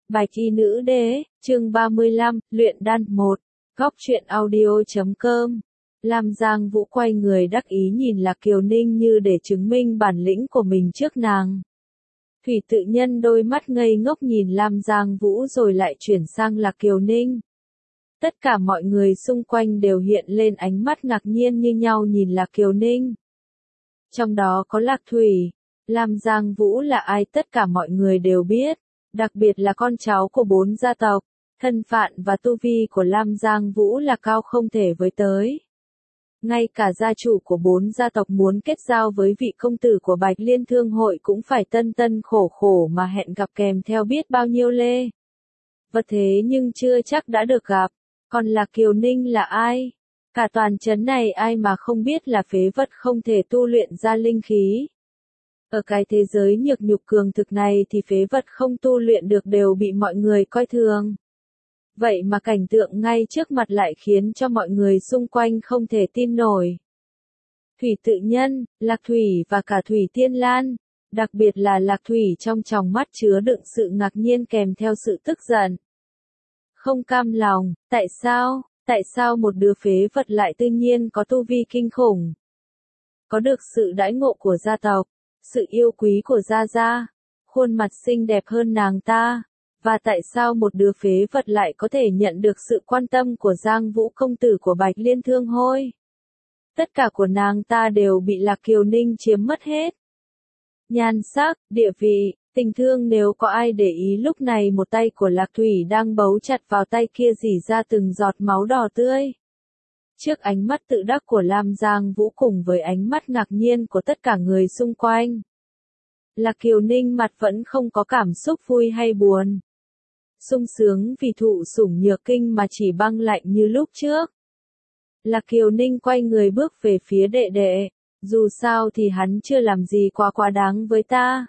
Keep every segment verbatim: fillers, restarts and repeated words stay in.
Bạch y nữ đế, chương ba mươi lăm, luyện đan một, góc truyện audio chấm com. Lam Giang Vũ quay người đắc ý nhìn Lạc Kiều Ninh như để chứng minh bản lĩnh của mình trước nàng. Thủy tự nhân đôi mắt ngây ngốc nhìn Lam Giang Vũ rồi lại chuyển sang Lạc Kiều Ninh. Tất cả mọi người xung quanh đều hiện lên ánh mắt ngạc nhiên như nhau nhìn Lạc Kiều Ninh. Trong đó có Lạc Thủy, Lam Giang Vũ là ai tất cả mọi người đều biết. Đặc biệt là con cháu của bốn gia tộc, thân phận và tu vi của Lam Giang Vũ là cao không thể với tới. Ngay cả gia chủ của bốn gia tộc muốn kết giao với vị công tử của Bạch Liên Thương hội cũng phải tân tân khổ khổ mà hẹn gặp kèm theo biết bao nhiêu lê. Vật thế nhưng chưa chắc đã được gặp, còn Lạc Kiều Ninh là ai? Cả toàn trấn này ai mà không biết là phế vật không thể tu luyện ra linh khí. Ở cái thế giới nhược nhục cường thực này thì phế vật không tu luyện được đều bị mọi người coi thường. Vậy mà cảnh tượng ngay trước mặt lại khiến cho mọi người xung quanh không thể tin nổi. Thủy tự nhân, Lạc Thủy và cả Thủy Tiên Lan, đặc biệt là Lạc Thủy trong tròng mắt chứa đựng sự ngạc nhiên kèm theo sự tức giận. Không cam lòng, tại sao, tại sao một đứa phế vật lại tự nhiên có tu vi kinh khủng? Có được sự đãi ngộ của gia tộc, sự yêu quý của Gia Gia, khuôn mặt xinh đẹp hơn nàng ta, và tại sao một đứa phế vật lại có thể nhận được sự quan tâm của Giang Vũ công tử của Bạch Liên Thương hội? Tất cả của nàng ta đều bị Lạc Kiều Ninh chiếm mất hết. Nhan sắc, địa vị, tình thương nếu có ai để ý lúc này một tay của Lạc Thủy đang bấu chặt vào tay kia rỉ ra từng giọt máu đỏ tươi. Trước ánh mắt tự đắc của Lam Giang Vũ cùng với ánh mắt ngạc nhiên của tất cả người xung quanh, Lạc Kiều Ninh mặt vẫn không có cảm xúc vui hay buồn. Sung sướng vì thụ sủng nhược kinh mà chỉ băng lạnh như lúc trước. Lạc Kiều Ninh quay người bước về phía đệ đệ, dù sao thì hắn chưa làm gì quá quá đáng với ta.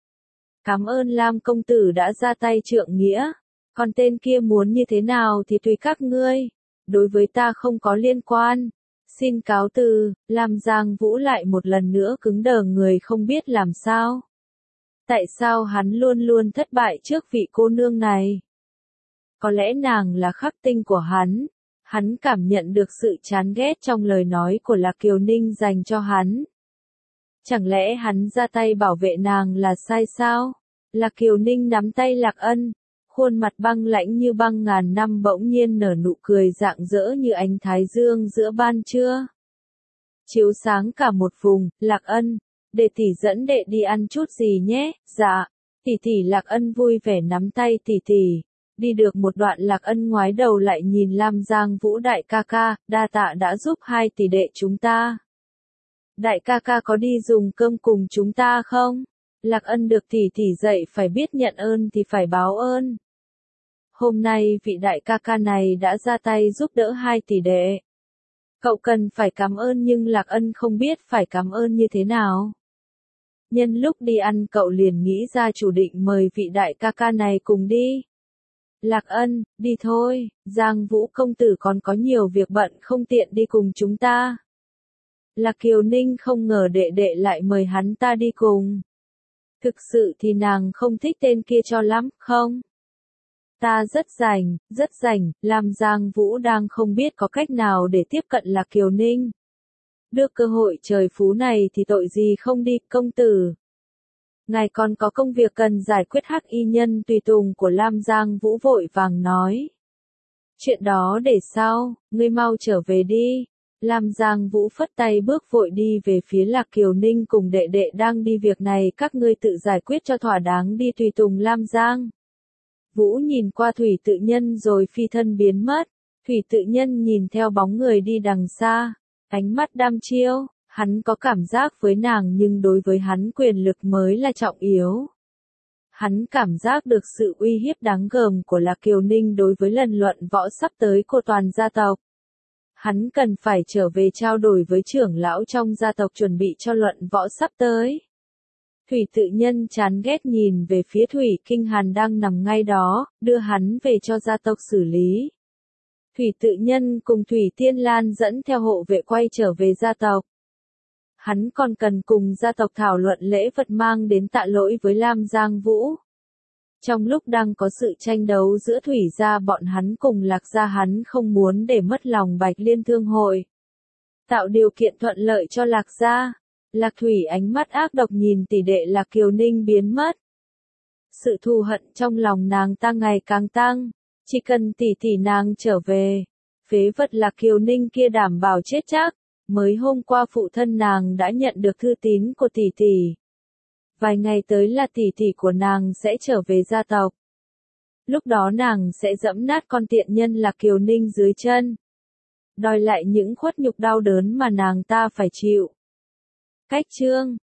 Cảm ơn Lam công tử đã ra tay trượng nghĩa, còn tên kia muốn như thế nào thì tùy các ngươi. Đối với ta không có liên quan. Xin cáo từ, Lam Giang Vũ lại một lần nữa cứng đờ người không biết làm sao. Tại sao hắn luôn luôn thất bại trước vị cô nương này? Có lẽ nàng là khắc tinh của hắn. Hắn cảm nhận được sự chán ghét trong lời nói của Lạc Kiều Ninh dành cho hắn. Chẳng lẽ hắn ra tay bảo vệ nàng là sai sao? Lạc Kiều Ninh nắm tay Lạc Ân. Khuôn mặt băng lãnh như băng ngàn năm bỗng nhiên nở nụ cười rạng rỡ như ánh thái dương giữa ban trưa. Chiếu sáng cả một vùng, Lạc Ân, để tỷ dẫn đệ đi ăn chút gì nhé, dạ. Tỷ tỷ Lạc Ân vui vẻ nắm tay tỷ tỷ. Đi được một đoạn Lạc Ân ngoái đầu lại nhìn Lam Giang Vũ đại ca ca, đa tạ đã giúp hai tỷ đệ chúng ta. Đại ca ca có đi dùng cơm cùng chúng ta không? Lạc Ân được tỷ tỷ dạy phải biết nhận ơn thì phải báo ơn. Hôm nay vị đại ca ca này đã ra tay giúp đỡ hai tỷ đệ. Cậu cần phải cảm ơn nhưng Lạc Ân không biết phải cảm ơn như thế nào. Nhân lúc đi ăn cậu liền nghĩ ra chủ định mời vị đại ca ca này cùng đi. Lạc Ân, đi thôi, Giang Vũ công tử còn có nhiều việc bận không tiện đi cùng chúng ta. Lạc Kiều Ninh không ngờ đệ đệ lại mời hắn ta đi cùng. Thực sự thì nàng không thích tên kia cho lắm, không? Ta rất rảnh, rất rảnh, Lam Giang Vũ đang không biết có cách nào để tiếp cận Lạc Kiều Ninh. Đưa cơ hội trời phú này thì tội gì không đi, công tử. Ngài còn có công việc cần giải quyết. Hắc y nhân tùy tùng của Lam Giang Vũ vội vàng nói. Chuyện đó để sau, ngươi mau trở về đi. Lam Giang Vũ phất tay bước vội đi về phía Lạc Kiều Ninh cùng đệ đệ đang đi việc này các ngươi tự giải quyết cho thỏa đáng đi tùy tùng Lam Giang. Vũ nhìn qua Thủy tự nhân rồi phi thân biến mất. Thủy tự nhân nhìn theo bóng người đi đằng xa. Ánh mắt đăm chiêu, hắn có cảm giác với nàng nhưng đối với hắn quyền lực mới là trọng yếu. Hắn cảm giác được sự uy hiếp đáng gờm của Lạc Kiều Ninh đối với lần luận võ sắp tới của toàn gia tộc. Hắn cần phải trở về trao đổi với trưởng lão trong gia tộc chuẩn bị cho luận võ sắp tới. Thủy tự nhân chán ghét nhìn về phía Thủy Kinh Hàn đang nằm ngay đó, đưa hắn về cho gia tộc xử lý. Thủy tự nhân cùng Thủy Tiên Lan dẫn theo hộ vệ quay trở về gia tộc. Hắn còn cần cùng gia tộc thảo luận lễ vật mang đến tạ lỗi với Lam Giang Vũ. Trong lúc đang có sự tranh đấu giữa Thủy gia bọn hắn cùng Lạc gia, hắn không muốn để mất lòng Bạch Liên Thương hội. Tạo điều kiện thuận lợi cho Lạc gia. Lạc Thủy ánh mắt ác độc nhìn tỷ đệ Lạc Kiều Ninh biến mất. Sự thù hận trong lòng nàng ta ngày càng tăng. Chỉ cần tỷ tỷ nàng trở về, phế vật Lạc Kiều Ninh kia đảm bảo chết chắc. Mới hôm qua phụ thân nàng đã nhận được thư tín của tỷ tỷ. Vài ngày tới là tỷ tỷ của nàng sẽ trở về gia tộc. Lúc đó nàng sẽ giẫm nát con tiện nhân Lạc Kiều Ninh dưới chân. Đòi lại những khuất nhục đau đớn mà nàng ta phải chịu. Cách chương